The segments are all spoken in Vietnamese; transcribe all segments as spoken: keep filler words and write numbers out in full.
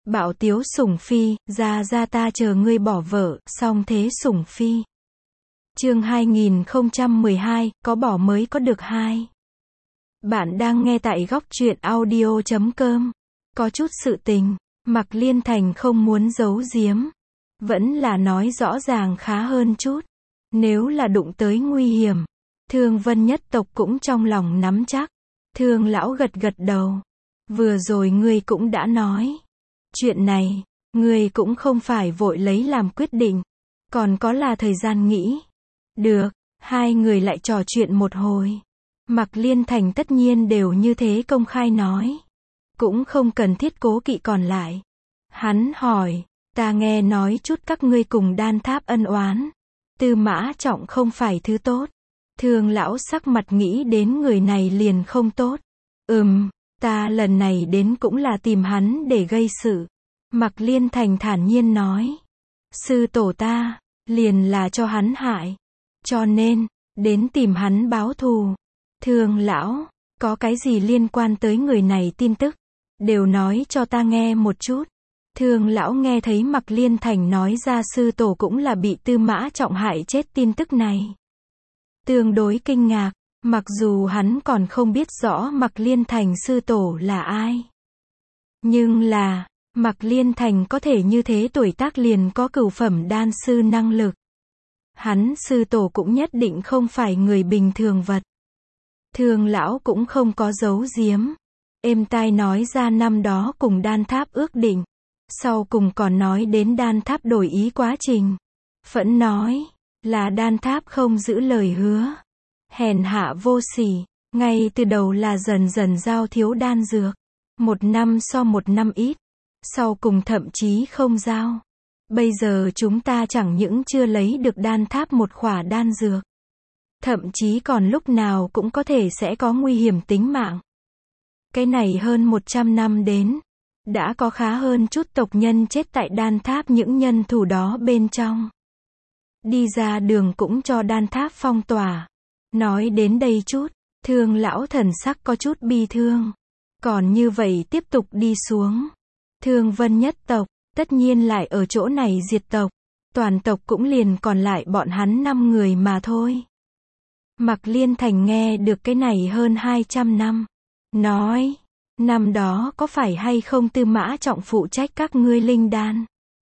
Bạo tiếu sủng phi, ra ra ta chờ ngươi bỏ vợ, song thế sủng phi. Chương hai nghìn không trăm mười hai, có bỏ mới có được hai. Bạn đang nghe tại góc truyện audio chấm com. Có chút sự tình, Mạc Liên Thành không muốn giấu giếm. Vẫn là nói rõ ràng khá hơn chút. Nếu là đụng tới nguy hiểm, Thương Vân nhất tộc cũng trong lòng nắm chắc. Thương lão gật gật đầu. Vừa rồi ngươi cũng đã nói. Chuyện này, ngươi cũng không phải vội lấy làm quyết định. Còn có là thời gian nghĩ. Được, hai người lại trò chuyện một hồi. Mạc Liên Thành tất nhiên đều như thế công khai nói. Cũng không cần thiết cố kỵ còn lại. Hắn hỏi, ta nghe nói chút các ngươi cùng Đan Tháp ân oán. Tư Mã Trọng không phải thứ tốt. Thương lão sắc mặt nghĩ đến người này liền không tốt. Ừm, ta lần này đến cũng là tìm hắn để gây sự. Mạc Liên Thành thản nhiên nói. Sư tổ ta, liền là cho hắn hại. Cho nên, đến tìm hắn báo thù. Thương lão, có cái gì liên quan tới người này tin tức? Đều nói cho ta nghe một chút. Thương lão nghe thấy Mạc Liên Thành nói ra sư tổ cũng là bị Tư Mã Trọng hại chết tin tức này. Tương đối kinh ngạc, mặc dù hắn còn không biết rõ Mạc Liên Thành sư tổ là ai. Nhưng là, Mạc Liên Thành có thể như thế tuổi tác liền có cửu phẩm đan sư năng lực. Hắn sư tổ cũng nhất định không phải người bình thường vật. Thương lão cũng không có giấu giếm. Êm tai nói ra năm đó cùng Đan Tháp ước định. Sau cùng còn nói đến Đan Tháp đổi ý quá trình. Phẫn nói, là Đan Tháp không giữ lời hứa. Hèn hạ vô sỉ, ngay từ đầu là dần dần giao thiếu đan dược. Một năm so một năm ít. Sau cùng thậm chí không giao. Bây giờ chúng ta chẳng những chưa lấy được Đan Tháp một khỏa đan dược. Thậm chí còn lúc nào cũng có thể sẽ có nguy hiểm tính mạng. Cái này hơn một trăm năm đến. Đã có khá hơn chút tộc nhân chết tại Đan Tháp những nhân thủ đó bên trong. Đi ra đường cũng cho Đan Tháp phong tỏa. Nói đến đây chút, Thương lão thần sắc có chút bi thương. Còn như vậy tiếp tục đi xuống. Thương Vân nhất tộc, tất nhiên lại ở chỗ này diệt tộc. Toàn tộc cũng liền còn lại bọn hắn năm người mà thôi. Mạc Liên Thành nghe được cái này hơn hai trăm năm. Nói, năm đó có phải hay không Tư Mã Trọng phụ trách các ngươi linh đan?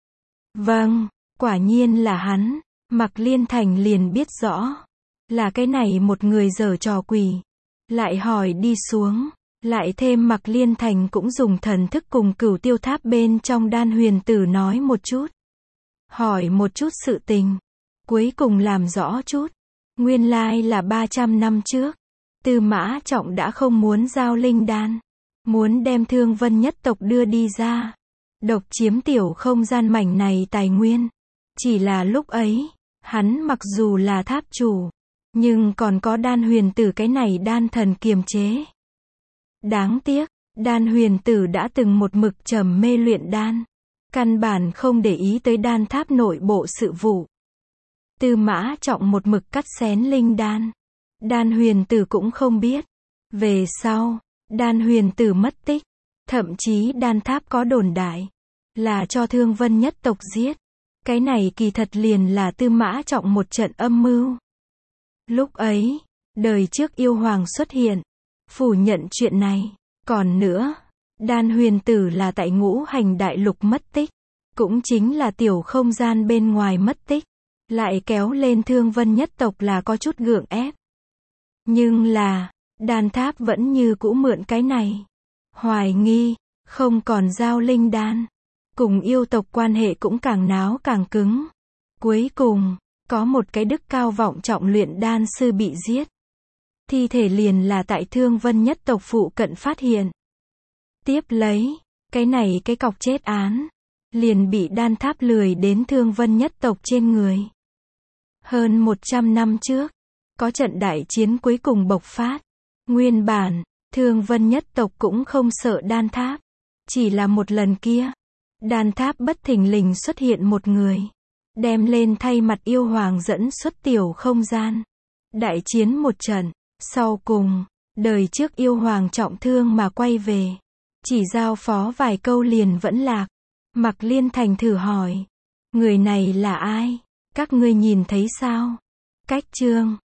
Vâng, quả nhiên là hắn. Mạc Liên Thành liền biết rõ. Là cái này một người giở trò quỷ. Lại hỏi đi xuống. Lại thêm Mạc Liên Thành cũng dùng thần thức cùng Cửu Tiêu Tháp bên trong Đan Huyền Tử nói một chút. Hỏi một chút sự tình. Cuối cùng làm rõ chút. Nguyên lai là ba trăm năm trước. Tư Mã Trọng đã không muốn giao linh đan. Muốn đem Thương Vân nhất tộc đưa đi ra. Độc chiếm tiểu không gian mảnh này tài nguyên. Chỉ là lúc ấy, hắn mặc dù là tháp chủ. Nhưng còn có Đan Huyền Tử cái này đan thần kiềm chế. Đáng tiếc, Đan Huyền Tử đã từng một mực trầm mê luyện đan. Căn bản không để ý tới Đan Tháp nội bộ sự vụ. Tư Mã Trọng một mực cắt xén linh đan. Đan Huyền Tử cũng không biết. Về sau, Đan Huyền Tử mất tích. Thậm chí Đan Tháp có đồn đại. Là cho Thương Vân nhất tộc giết. Cái này kỳ thật liền là Tư Mã Trọng một trận âm mưu. Lúc ấy, đời trước yêu hoàng xuất hiện. Phủ nhận chuyện này. Còn nữa, Đan Huyền Tử là tại Ngũ Hành Đại Lục mất tích. Cũng chính là tiểu không gian bên ngoài mất tích. Lại kéo lên Thương Vân nhất tộc là có chút gượng ép. Nhưng là, Đan Tháp vẫn như cũ mượn cái này. Hoài nghi, không còn giao linh đan. Cùng yêu tộc quan hệ cũng càng náo càng cứng. Cuối cùng, có một cái đức cao vọng trọng luyện đan sư bị giết. Thi thể liền là tại Thương Vân nhất tộc phụ cận phát hiện. Tiếp lấy, cái này cái cọc chết án. Liền bị Đan Tháp lười đến Thương Vân nhất tộc trên người. Hơn một trăm năm trước, có trận đại chiến cuối cùng bộc phát. Nguyên bản, Thương Vân nhất tộc cũng không sợ Đan Tháp. Chỉ là một lần kia, Đan Tháp bất thình lình xuất hiện một người. Đem lên thay mặt yêu hoàng dẫn xuất tiểu không gian. Đại chiến một trận, sau cùng, đời trước yêu hoàng trọng thương mà quay về. Chỉ giao phó vài câu liền vẫn lạc. Mạc Liên Thành thử hỏi. Người này là ai? Các ngươi nhìn thấy sao? Cách chương